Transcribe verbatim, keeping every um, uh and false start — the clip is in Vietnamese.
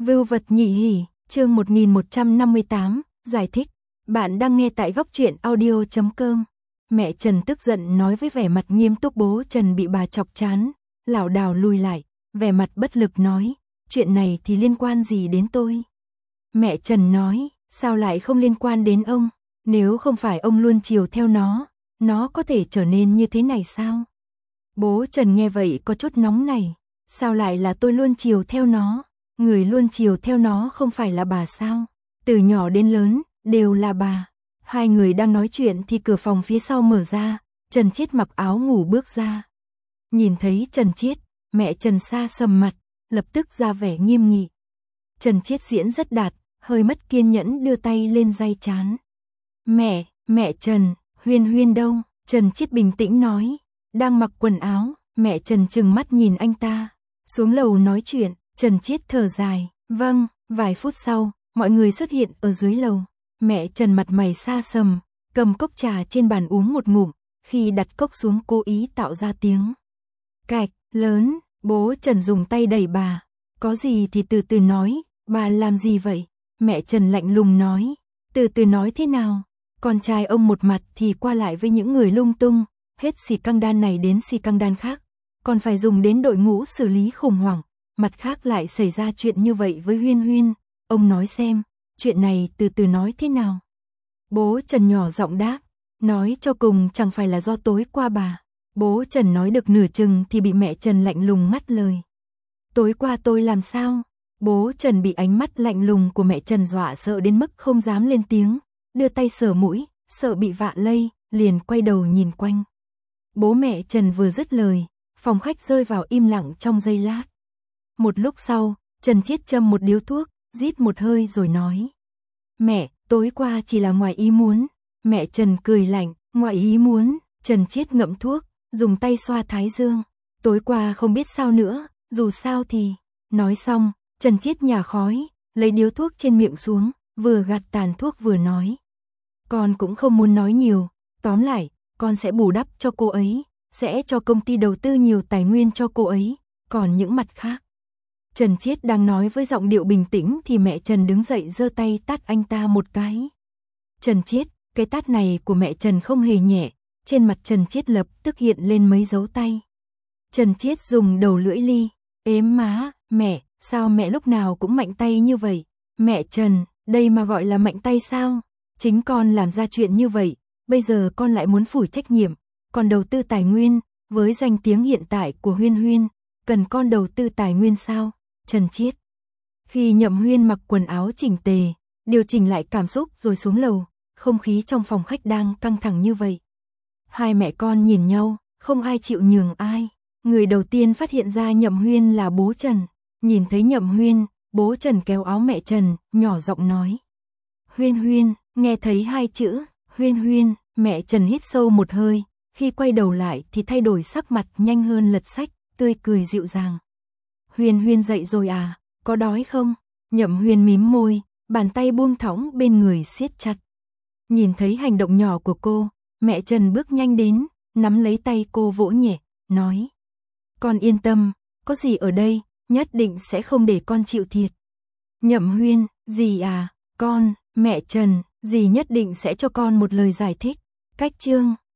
Vưu vật nhị hỉ, chương một nghìn một trăm năm mươi tám, giải thích. Bạn đang nghe tại góc truyện audio chấm com. Mẹ Trần tức giận nói với vẻ mặt nghiêm túc. Bố Trần bị bà chọc chán, lảo đảo lùi lại, vẻ mặt bất lực nói, chuyện này thì liên quan gì đến tôi? Mẹ Trần nói, sao lại không liên quan đến ông? Nếu không phải ông luôn chiều theo nó, nó có thể trở nên như thế này sao? Bố Trần nghe vậy có chút nóng này, sao lại là tôi luôn chiều theo nó? Người luôn chiều theo nó không phải là bà sao? Từ nhỏ đến lớn, đều là bà. Hai người đang nói chuyện thì cửa phòng phía sau mở ra, Trần Chiết mặc áo ngủ bước ra. Nhìn thấy Trần Chiết, mẹ Trần xa sầm mặt, lập tức ra vẻ nghiêm nghị. Trần Chiết diễn rất đạt, hơi mất kiên nhẫn đưa tay lên day trán. Mẹ, mẹ Trần, Huyên Huyên đâu? Trần Chiết bình tĩnh nói, đang mặc quần áo. Mẹ Trần trừng mắt nhìn anh ta, xuống lầu nói chuyện. Trần Chiết thở dài, vâng. Vài phút sau, mọi người xuất hiện ở dưới lầu. Mẹ Trần mặt mày xa sầm, cầm cốc trà trên bàn uống một ngụm, khi đặt cốc xuống cố ý tạo ra tiếng cạch lớn. Bố Trần dùng tay đẩy bà, có gì thì từ từ nói, bà làm gì vậy? Mẹ Trần lạnh lùng nói, từ từ nói thế nào? Con trai ông một mặt thì qua lại với những người lung tung, hết xì căng đan này đến xì căng đan khác, còn phải dùng đến đội ngũ xử lý khủng hoảng, mặt khác lại xảy ra chuyện như vậy với Huyên Huyên, ông nói xem, chuyện này từ từ nói thế nào? Bố Trần nhỏ giọng đáp, nói cho cùng chẳng phải là do tối qua bà. Bố Trần nói được nửa chừng thì bị mẹ Trần lạnh lùng ngắt lời. Tối qua tôi làm sao? Bố Trần bị ánh mắt lạnh lùng của mẹ Trần dọa sợ đến mức không dám lên tiếng, đưa tay sờ mũi, sợ bị vạ lây, liền quay đầu nhìn quanh. Bố mẹ Trần vừa dứt lời, phòng khách rơi vào im lặng trong giây lát. Một lúc sau, Trần Chiết châm một điếu thuốc, rít một hơi rồi nói. Mẹ, tối qua chỉ là ngoài ý muốn. Mẹ Trần cười lạnh, ngoài ý muốn. Trần Chiết ngậm thuốc, dùng tay xoa thái dương. Tối qua không biết sao nữa, dù sao thì. Nói xong, Trần Chiết nhả khói, lấy điếu thuốc trên miệng xuống, vừa gạt tàn thuốc vừa nói. Con cũng không muốn nói nhiều, tóm lại, con sẽ bù đắp cho cô ấy, sẽ cho công ty đầu tư nhiều tài nguyên cho cô ấy, còn những mặt khác. Trần Chiết đang nói với giọng điệu bình tĩnh thì mẹ Trần đứng dậy giơ tay tát anh ta một cái. Trần Chiết, cái tát này của mẹ Trần không hề nhẹ, trên mặt Trần Chiết lập tức hiện lên mấy dấu tay. Trần Chiết dùng đầu lưỡi li, ếm má, mẹ, sao mẹ lúc nào cũng mạnh tay như vậy? Mẹ Trần, đây mà gọi là mạnh tay sao? Chính con làm ra chuyện như vậy, bây giờ con lại muốn phủi trách nhiệm, còn đầu tư tài nguyên, với danh tiếng hiện tại của Huyên Huyên, cần con đầu tư tài nguyên sao? Trần Chiết. Khi Nhậm Huyên mặc quần áo chỉnh tề, điều chỉnh lại cảm xúc rồi xuống lầu, không khí trong phòng khách đang căng thẳng như vậy. Hai mẹ con nhìn nhau, không ai chịu nhường ai. Người đầu tiên phát hiện ra Nhậm Huyên là bố Trần. Nhìn thấy Nhậm Huyên, bố Trần kéo áo mẹ Trần, nhỏ giọng nói. Huyên Huyên, nghe thấy hai chữ, Huyên Huyên, mẹ Trần hít sâu một hơi, khi quay đầu lại thì thay đổi sắc mặt nhanh hơn lật sách, tươi cười dịu dàng. Huyên Huyên dậy rồi à, có đói không? Nhậm Huyên mím môi, bàn tay buông thõng bên người siết chặt. Nhìn thấy hành động nhỏ của cô, mẹ Trần bước nhanh đến, nắm lấy tay cô vỗ nhẹ, nói. Con yên tâm, có gì ở đây, nhất định sẽ không để con chịu thiệt. Nhậm Huyên, dì à, con, mẹ Trần, dì nhất định sẽ cho con một lời giải thích. Cách chương